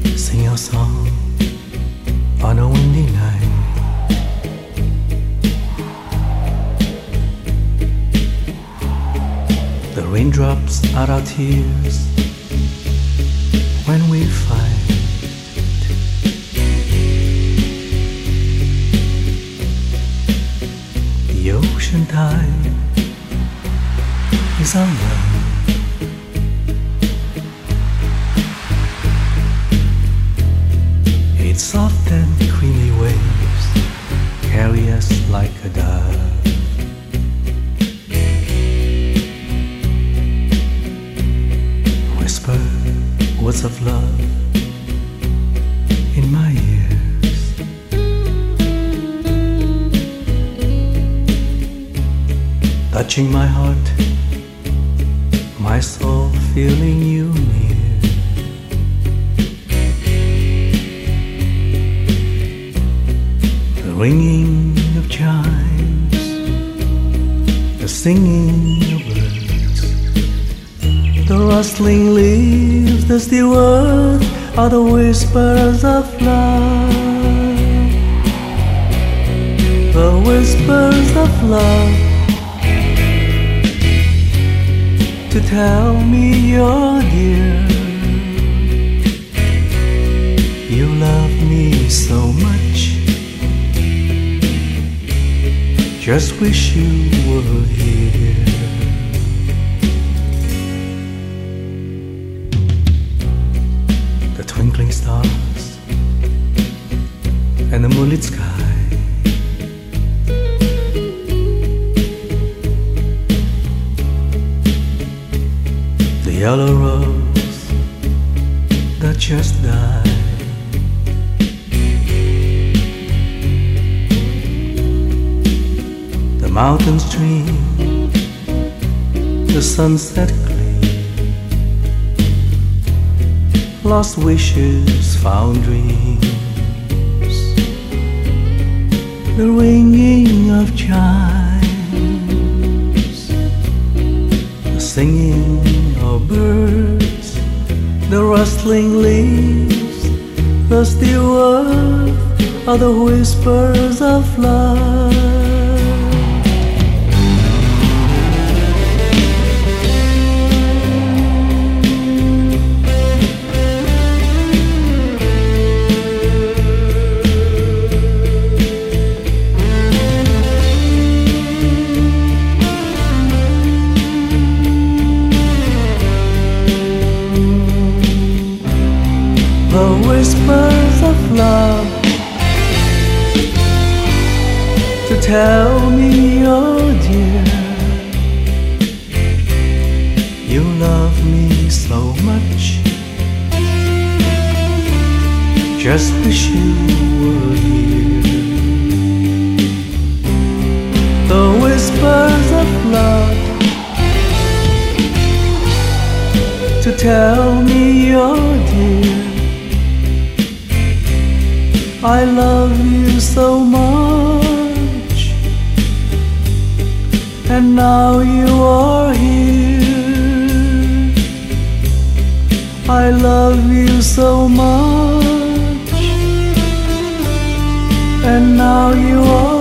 Sing your song on a windy night. The raindrops are our tears when we fight. The ocean tide is our love. Its soft and creamy waves carry us like a dove. Whisper words of love in my ears. Touching my heart, my soul feeling you near. The ringing of chimes, the singing of birds, the rustling leaves, the still earth are the whispers of love. The whispers of love to tell me you're dear. You love me so much, just wish you were here. The twinkling stars and the moonlit sky, the yellow rose that just died, the mountain stream, the sunset gleam, lost wishes, found dreams, the ringing of chimes, the singing of birds, the rustling leaves, the still earth are the whispers of love. The whispers of love to tell me you're dear. You love me so much, just wish you were here. The whispers of love to tell me you're dear. I love you so much, and now you are here. I love you so much, and now you are